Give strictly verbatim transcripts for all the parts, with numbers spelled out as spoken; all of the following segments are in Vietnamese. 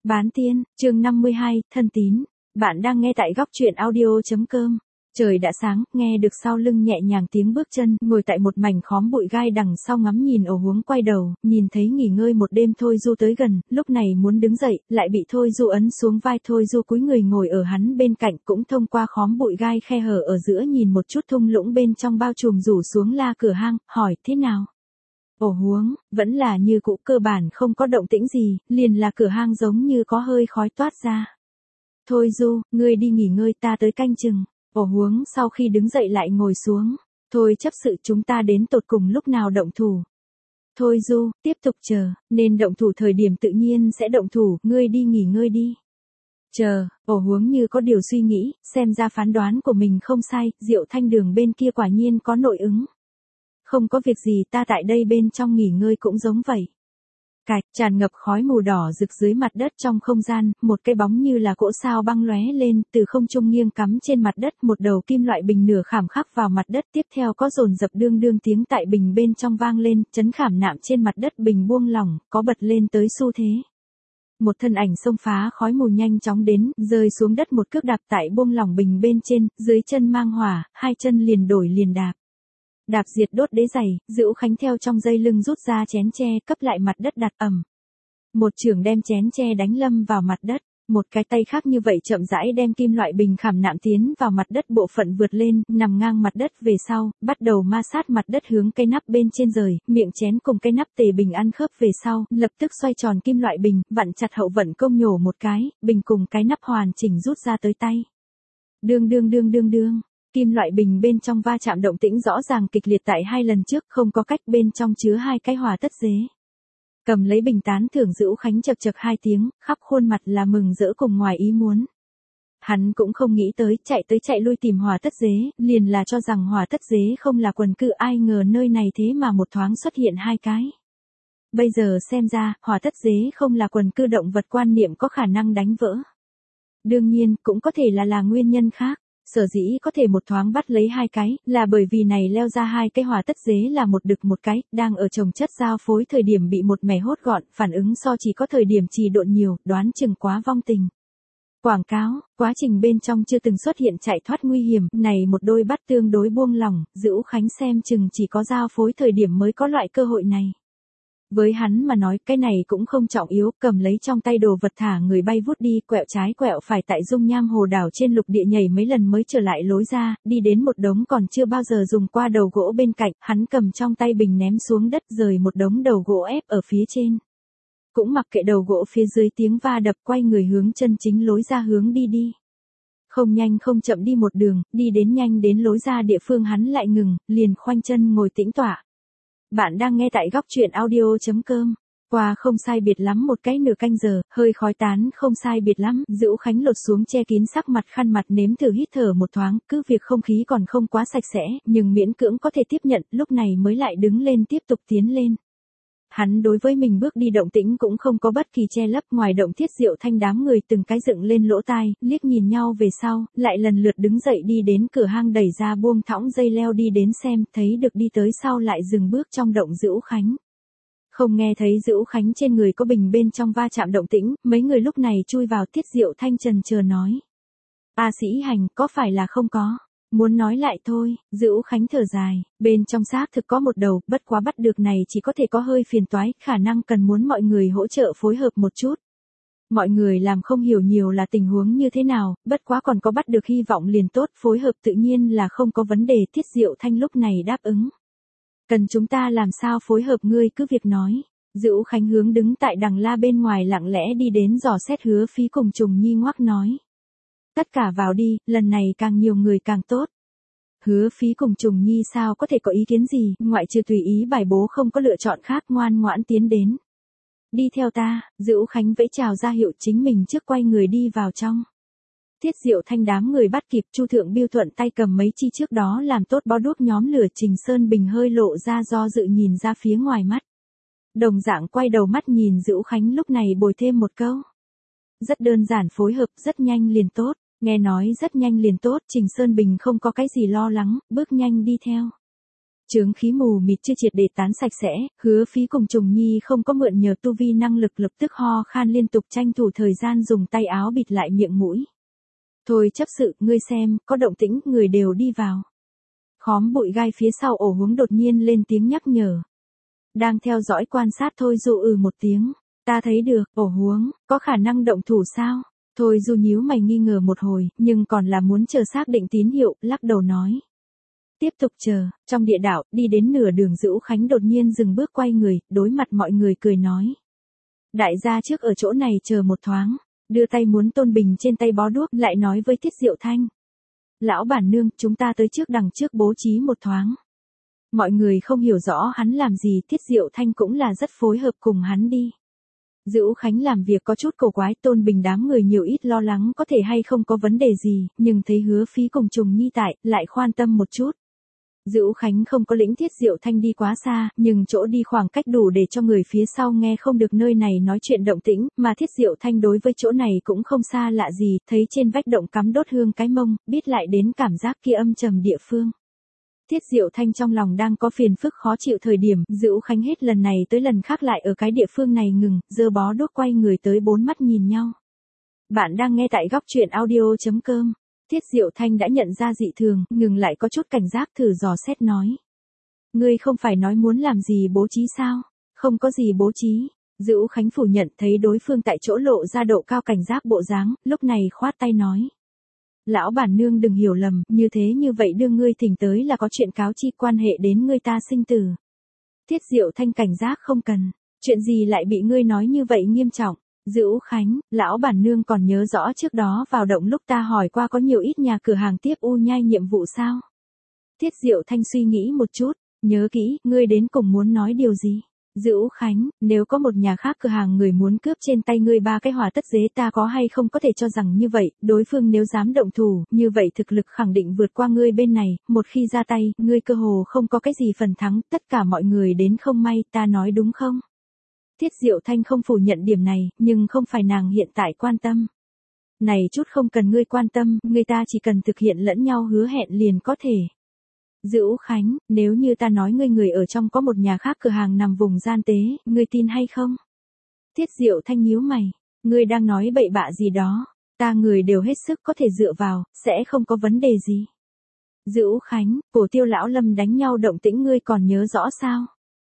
Bán tiên, chương năm mươi hai, thân tín. Bạn đang nghe tại góc truyện audio.com. Trời đã sáng, nghe được sau lưng nhẹ nhàng tiếng bước chân, ngồi tại một mảnh khóm bụi gai đằng sau ngắm nhìn ổ huống quay đầu, nhìn thấy nghỉ ngơi một đêm Thôi Du tới gần, lúc này muốn đứng dậy, lại bị Thôi Du ấn xuống vai. Thôi Du cúi người ngồi ở hắn bên cạnh, cũng thông qua khóm bụi gai khe hở ở giữa nhìn một chút thung lũng bên trong bao trùm rủ xuống la cửa hang, hỏi thế nào? Ổ huống, vẫn là như cũ, cơ bản không có động tĩnh gì, liền là cửa hang giống như có hơi khói toát ra. Thôi Du, ngươi đi nghỉ ngơi, ta tới canh chừng. Ổ huống sau khi đứng dậy lại ngồi xuống. Thôi chấp sự, chúng ta đến tột cùng lúc nào động thủ? Thôi Du, tiếp tục chờ, nên động thủ thời điểm tự nhiên sẽ động thủ, ngươi đi nghỉ ngơi đi. Chờ, ổ huống như có điều suy nghĩ, xem ra phán đoán của mình không sai, Diệu Thanh Đường bên kia quả nhiên có nội ứng. Không có việc gì, ta tại đây bên trong nghỉ ngơi cũng giống vậy. Cạch, tràn ngập khói mù đỏ rực dưới mặt đất trong không gian, một cái bóng như là cỗ sao băng lóe lên, từ không trung nghiêng cắm trên mặt đất, một đầu kim loại bình nửa khảm khắc vào mặt đất, tiếp theo có dồn dập đương đương tiếng tại bình bên trong vang lên, chấn khảm nạm trên mặt đất bình buông lỏng, có bật lên tới xu thế. Một thân ảnh xông phá khói mù nhanh chóng đến, rơi xuống đất một cước đạp tại buông lỏng bình bên trên, dưới chân mang hỏa, hai chân liền đổi liền đạp. Đạp diệt đốt đế giày, Dữu Khánh theo trong dây lưng rút ra chén tre, cấp lại mặt đất đặt ầm. Một chưởng đem chén tre đánh lâm vào mặt đất, một cái tay khác như vậy chậm rãi đem kim loại bình khảm nạm tiến vào mặt đất, bộ phận vượt lên, nằm ngang mặt đất về sau, bắt đầu ma sát mặt đất hướng cái nắp bên trên rời, miệng chén cùng cái nắp tề bình ăn khớp về sau, lập tức xoay tròn kim loại bình, vặn chặt hậu vận công nhổ một cái, bình cùng cái nắp hoàn chỉnh rút ra tới tay. Đương đương đương đương đương. Kim loại bình bên trong va chạm động tĩnh rõ ràng kịch liệt tại hai lần trước, không có cách, bên trong chứa hai cái hỏa tất dế. Cầm lấy bình tán thưởng, Dữu Khánh chật chật hai tiếng, khắp khuôn mặt là mừng rỡ cùng ngoài ý muốn. Hắn cũng không nghĩ tới, chạy tới chạy lui tìm hỏa tất dế, liền là cho rằng hỏa tất dế không là quần cư, ai ngờ nơi này thế mà một thoáng xuất hiện hai cái. Bây giờ xem ra, hỏa tất dế không là quần cư động vật quan niệm có khả năng đánh vỡ. Đương nhiên, cũng có thể là là nguyên nhân khác. Sở dĩ có thể một thoáng bắt lấy hai cái, là bởi vì này leo ra hai cái hỏa tất dế là một đực một cái, đang ở chồng chất giao phối thời điểm bị một mẻ hốt gọn, phản ứng so chỉ có thời điểm trì độn nhiều, đoán chừng quá vong tình. Quảng cáo, quá trình bên trong chưa từng xuất hiện chạy thoát nguy hiểm, này một đôi bắt tương đối buông lỏng, Dữu Khánh xem chừng chỉ có giao phối thời điểm mới có loại cơ hội này. Với hắn mà nói, cái này cũng không trọng yếu, cầm lấy trong tay đồ vật thả người bay vút đi, quẹo trái quẹo phải tại dung nham hồ đảo trên lục địa nhảy mấy lần mới trở lại lối ra, đi đến một đống còn chưa bao giờ dùng qua đầu gỗ bên cạnh, hắn cầm trong tay bình ném xuống đất, rời một đống đầu gỗ ép ở phía trên. Cũng mặc kệ đầu gỗ phía dưới tiếng va đập, quay người hướng chân chính lối ra hướng đi đi. Không nhanh không chậm đi một đường, đi đến nhanh đến lối ra địa phương hắn lại ngừng, liền khoanh chân ngồi tĩnh tọa. Bạn đang nghe tại góc truyện audio.com. Qua không sai biệt lắm một cái nửa canh giờ, hơi khói tán không sai biệt lắm, Dữu Khánh lột xuống che kín sắc mặt khăn mặt, nếm thử hít thở một thoáng, cứ việc không khí còn không quá sạch sẽ, nhưng miễn cưỡng có thể tiếp nhận, lúc này mới lại đứng lên tiếp tục tiến lên. Hắn đối với mình bước đi động tĩnh cũng không có bất kỳ che lấp, ngoài động Thiết Diệu Thanh đám người từng cái dựng lên lỗ tai, liếc nhìn nhau về sau, lại lần lượt đứng dậy đi đến cửa hang, đẩy ra buông thõng dây leo đi đến xem, thấy được đi tới sau lại dừng bước trong động Dữu Khánh. Không nghe thấy Dữu Khánh trên người có bình bên trong va chạm động tĩnh, mấy người lúc này chui vào. Thiết Diệu Thanh trần chờ nói. A Sĩ Hành, có phải là không có? Muốn nói lại thôi, Dữu Khánh thở dài, bên trong xác thực có một đầu, bất quá bắt được này chỉ có thể có hơi phiền toái, khả năng cần muốn mọi người hỗ trợ phối hợp một chút. Mọi người làm không hiểu nhiều là tình huống như thế nào, bất quá còn có bắt được hy vọng liền tốt, phối hợp tự nhiên là không có vấn đề. Thiết Diệu Thanh lúc này đáp ứng. Cần chúng ta làm sao phối hợp, ngươi cứ việc nói. Dữu Khánh hướng đứng tại đằng la bên ngoài lặng lẽ đi đến dò xét Hứa Phí cùng Trùng Nhi ngoắc nói. Tất cả vào đi, lần này càng nhiều người càng tốt. Hứa Phí cùng Trùng Nhi sao có thể có ý kiến gì, ngoại trừ tùy ý bài bố không có lựa chọn khác, ngoan ngoãn tiến đến. Đi theo ta, Dữu Khánh vẫy chào ra hiệu, chính mình trước quay người đi vào trong. Thiết Diệu Thanh đám người bắt kịp, Chu Thượng Biêu thuận tay cầm mấy chi trước đó làm tốt bó đuốc nhóm lửa, Trình Sơn Bình hơi lộ ra do dự nhìn ra phía ngoài mắt. Đồng dạng quay đầu mắt nhìn Dữu Khánh, lúc này bồi thêm một câu. Rất đơn giản, phối hợp rất nhanh liền tốt. Nghe nói rất nhanh liền tốt, Trình Sơn Bình không có cái gì lo lắng, bước nhanh đi theo. Chướng khí mù mịt chưa triệt để tán sạch sẽ, Hứa Phí cùng Trùng Nhi không có mượn nhờ tu vi năng lực lập tức ho khan liên tục tranh thủ thời gian dùng tay áo bịt lại miệng mũi. Thôi chấp sự, ngươi xem, có động tĩnh, người đều đi vào. Khóm bụi gai phía sau ổ huống đột nhiên lên tiếng nhắc nhở. Đang theo dõi quan sát Thôi Du ừ một tiếng. Ta thấy được, ổ huống, có khả năng động thủ sao? Thôi Du nhíu mày nghi ngờ một hồi, nhưng còn là muốn chờ xác định tín hiệu, lắc đầu nói. Tiếp tục chờ, trong địa đạo, đi đến nửa đường Dữu Khánh đột nhiên dừng bước quay người, đối mặt mọi người cười nói. Đại gia trước ở chỗ này chờ một thoáng, đưa tay muốn tôn bình trên tay bó đuốc, lại nói với Tiết Diệu Thanh. Lão bản nương, chúng ta tới trước đằng trước bố trí một thoáng. Mọi người không hiểu rõ hắn làm gì, Tiết Diệu Thanh cũng là rất phối hợp cùng hắn đi. Dữu Khánh làm việc có chút cổ quái, tôn bình đám người nhiều ít lo lắng có thể hay không có vấn đề gì, nhưng thấy Hứa Phí cùng Trùng Nhi tại, lại khoan tâm một chút. Dữu Khánh không có lĩnh Thiết Diệu Thanh đi quá xa, nhưng chỗ đi khoảng cách đủ để cho người phía sau nghe không được nơi này nói chuyện động tĩnh, mà Thiết Diệu Thanh đối với chỗ này cũng không xa lạ gì, thấy trên vách động cắm đốt hương cái mông, biết lại đến cảm giác kia âm trầm địa phương. Thiết Diệu Thanh trong lòng đang có phiền phức khó chịu thời điểm, Dữu Khánh hết lần này tới lần khác lại ở cái địa phương này ngừng, giơ bó đuốc quay người tới bốn mắt nhìn nhau. Bạn đang nghe tại góc truyện audio chấm com. Thiết Diệu Thanh đã nhận ra dị thường, ngừng lại có chút cảnh giác thử dò xét nói. Ngươi không phải nói muốn làm gì bố trí sao? Không có gì bố trí. Dữu Khánh phủ nhận thấy đối phương tại chỗ lộ ra độ cao cảnh giác bộ dáng, lúc này khoát tay nói. Lão bản nương đừng hiểu lầm, như thế như vậy đưa ngươi thỉnh tới là có chuyện cáo chi quan hệ đến ngươi ta sinh tử. Thiết Diệu Thanh cảnh giác không cần, chuyện gì lại bị ngươi nói như vậy nghiêm trọng. Dữu Khánh, lão bản nương còn nhớ rõ trước đó vào động lúc ta hỏi qua có nhiều ít nhà cửa hàng tiếp u nhai nhiệm vụ sao? Thiết Diệu Thanh suy nghĩ một chút, nhớ kỹ, ngươi đến cùng muốn nói điều gì? Dữu Khánh, nếu có một nhà khác cửa hàng người muốn cướp trên tay ngươi ba cái hỏa tất dế ta có hay không có thể cho rằng như vậy, đối phương nếu dám động thủ, như vậy thực lực khẳng định vượt qua ngươi bên này, một khi ra tay, ngươi cơ hồ không có cái gì phần thắng, tất cả mọi người đến không may, ta nói đúng không? Thiết Diệu Thanh không phủ nhận điểm này, nhưng không phải nàng hiện tại quan tâm. Này chút không cần ngươi quan tâm, người ta chỉ cần thực hiện lẫn nhau hứa hẹn liền có thể. Dữu Khánh, nếu như ta nói ngươi người ở trong có một nhà khác cửa hàng nằm vùng gian tế, ngươi tin hay không? Thiết Diệu Thanh nhíu mày, ngươi đang nói bậy bạ gì đó, ta người đều hết sức có thể dựa vào, sẽ không có vấn đề gì. Dữu Khánh, Cổ Tiêu lão Lâm đánh nhau động tĩnh ngươi còn nhớ rõ sao?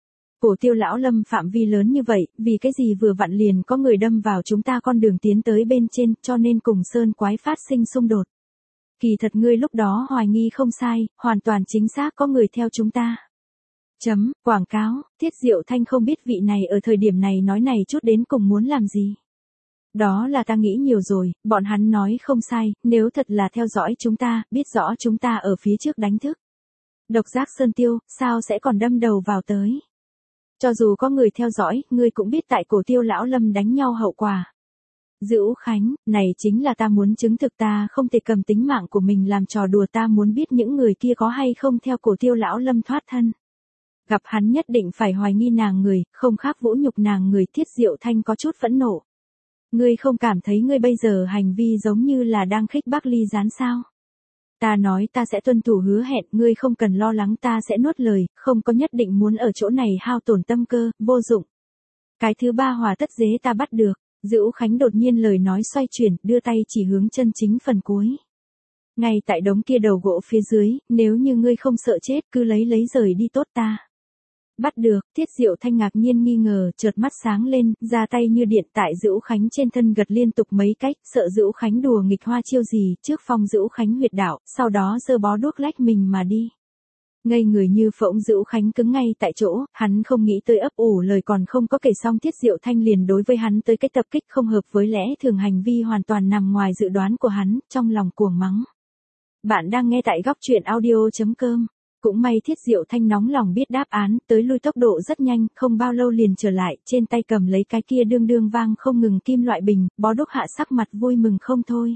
Cổ Tiêu lão Lâm phạm vi lớn như vậy, vì cái gì vừa vặn liền có người đâm vào chúng ta con đường tiến tới bên trên, cho nên cùng sơn quái phát sinh xung đột. Kỳ thật ngươi lúc đó hoài nghi không sai, hoàn toàn chính xác có người theo chúng ta. Chấm, quảng cáo, Thiết Diệu Thanh không biết vị này ở thời điểm này nói này chút đến cùng muốn làm gì. Đó là ta nghĩ nhiều rồi, bọn hắn nói không sai, nếu thật là theo dõi chúng ta, biết rõ chúng ta ở phía trước đánh thức. Độc giác sơn tiêu, sao sẽ còn đâm đầu vào tới. Cho dù có người theo dõi, ngươi cũng biết tại Cổ Tiêu lão Lâm đánh nhau hậu quả. Dữu Khánh, này chính là ta muốn chứng thực ta không thể cầm tính mạng của mình làm trò đùa, ta muốn biết những người kia có hay không theo Cổ Tiêu lão Lâm thoát thân. Gặp hắn nhất định phải hoài nghi nàng người, không khác vũ nhục nàng người. Thiết Diệu Thanh có chút phẫn nộ. Ngươi không cảm thấy ngươi bây giờ hành vi giống như là đang khích bác ly gián sao? Ta nói ta sẽ tuân thủ hứa hẹn, ngươi không cần lo lắng ta sẽ nuốt lời, không có nhất định muốn ở chỗ này hao tổn tâm cơ, vô dụng. Cái thứ ba hỏa tất dế ta bắt được. Dữu Khánh đột nhiên lời nói xoay chuyển, đưa tay chỉ hướng chân chính phần cuối. Ngay tại đống kia đầu gỗ phía dưới, nếu như ngươi không sợ chết cứ lấy lấy rời đi tốt ta. Bắt được, Thiết Diệu Thanh ngạc nhiên nghi ngờ, chợt mắt sáng lên, ra tay như điện tại Dữu Khánh trên thân gật liên tục mấy cách, sợ Dữu Khánh đùa nghịch hoa chiêu gì, trước phong Dữu Khánh huyệt đạo, sau đó giơ bó đuốc lách mình mà đi. Ngây người như phỗng, Dữu Khánh cứng ngay tại chỗ, hắn không nghĩ tới ấp ủ lời còn không có kể xong Thiết Diệu Thanh liền đối với hắn tới cái tập kích không hợp với lẽ thường, hành vi hoàn toàn nằm ngoài dự đoán của hắn, trong lòng cuồng mắng. Bạn đang nghe tại góc truyện audio chấm com. Cũng may Thiết Diệu Thanh nóng lòng biết đáp án, tới lui tốc độ rất nhanh, không bao lâu liền trở lại, trên tay cầm lấy cái kia đương đương vang không ngừng kim loại bình, bó đuốc hạ sắc mặt vui mừng không thôi.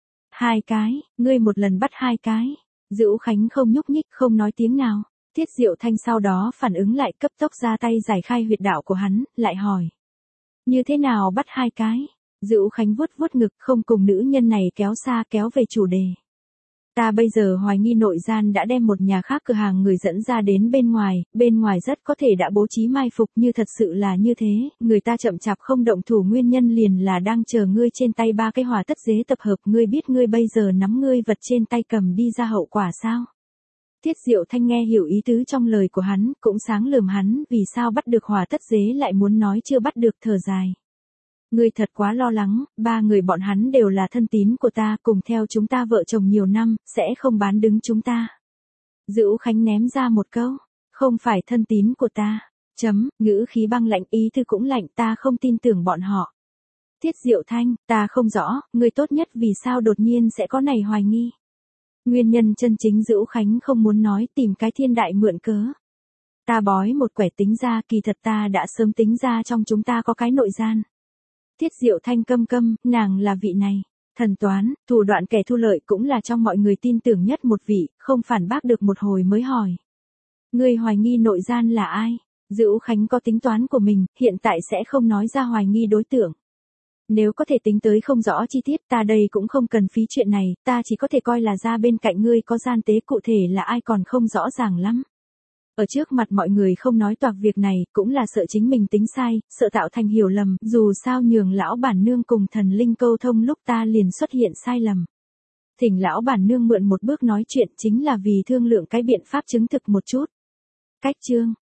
Hai cái, ngươi một lần bắt hai cái. Dữu Khánh không nhúc nhích, không nói tiếng nào. Thiết Diệu Thanh sau đó phản ứng lại, cấp tốc ra tay giải khai huyệt đạo của hắn, lại hỏi. Như thế nào bắt hai cái? Dữu Khánh vuốt vuốt ngực, không cùng nữ nhân này kéo xa kéo về chủ đề. Ta bây giờ hoài nghi nội gian đã đem một nhà khác cửa hàng người dẫn ra đến bên ngoài, bên ngoài rất có thể đã bố trí mai phục, như thật sự là như thế, người ta chậm chạp không động thủ nguyên nhân liền là đang chờ ngươi trên tay ba cái hỏa tất dế tập hợp, ngươi biết ngươi bây giờ nắm ngươi vật trên tay cầm đi ra hậu quả sao? Tiết Diệu Thanh nghe hiểu ý tứ trong lời của hắn, cũng sáng lườm hắn, vì sao bắt được hỏa tất dế lại muốn nói chưa bắt được, thở dài. Ngươi thật quá lo lắng, ba người bọn hắn đều là thân tín của ta, cùng theo chúng ta vợ chồng nhiều năm, sẽ không bán đứng chúng ta. Dữu Khánh ném ra một câu, không phải thân tín của ta, chấm, ngữ khí băng lạnh, ý thư cũng lạnh, ta không tin tưởng bọn họ. Tiết Diệu Thanh, ta không rõ, ngươi tốt nhất vì sao đột nhiên sẽ có này hoài nghi. Nguyên nhân chân chính Dữu Khánh không muốn nói, tìm cái thiên đại mượn cớ. Ta bói một quẻ tính ra, kỳ thật ta đã sớm tính ra trong chúng ta có cái nội gian. Tiết Diệu Thanh câm câm, nàng là vị này. Thần toán, thủ đoạn kẻ thu lợi cũng là trong mọi người tin tưởng nhất một vị, không phản bác được một hồi mới hỏi. Ngươi hoài nghi nội gian là ai? Dữu Khánh có tính toán của mình, hiện tại sẽ không nói ra hoài nghi đối tượng. Nếu có thể tính tới không rõ chi tiết, ta đây cũng không cần phí chuyện này, ta chỉ có thể coi là ra bên cạnh ngươi có gian tế, cụ thể là ai còn không rõ ràng lắm. Ở trước mặt mọi người không nói toạc việc này, cũng là sợ chính mình tính sai, sợ tạo thành hiểu lầm, dù sao nhường lão bản nương cùng thần linh câu thông lúc ta liền xuất hiện sai lầm. Thỉnh lão bản nương mượn một bước nói chuyện, chính là vì thương lượng cái biện pháp chứng thực một chút. Cách chương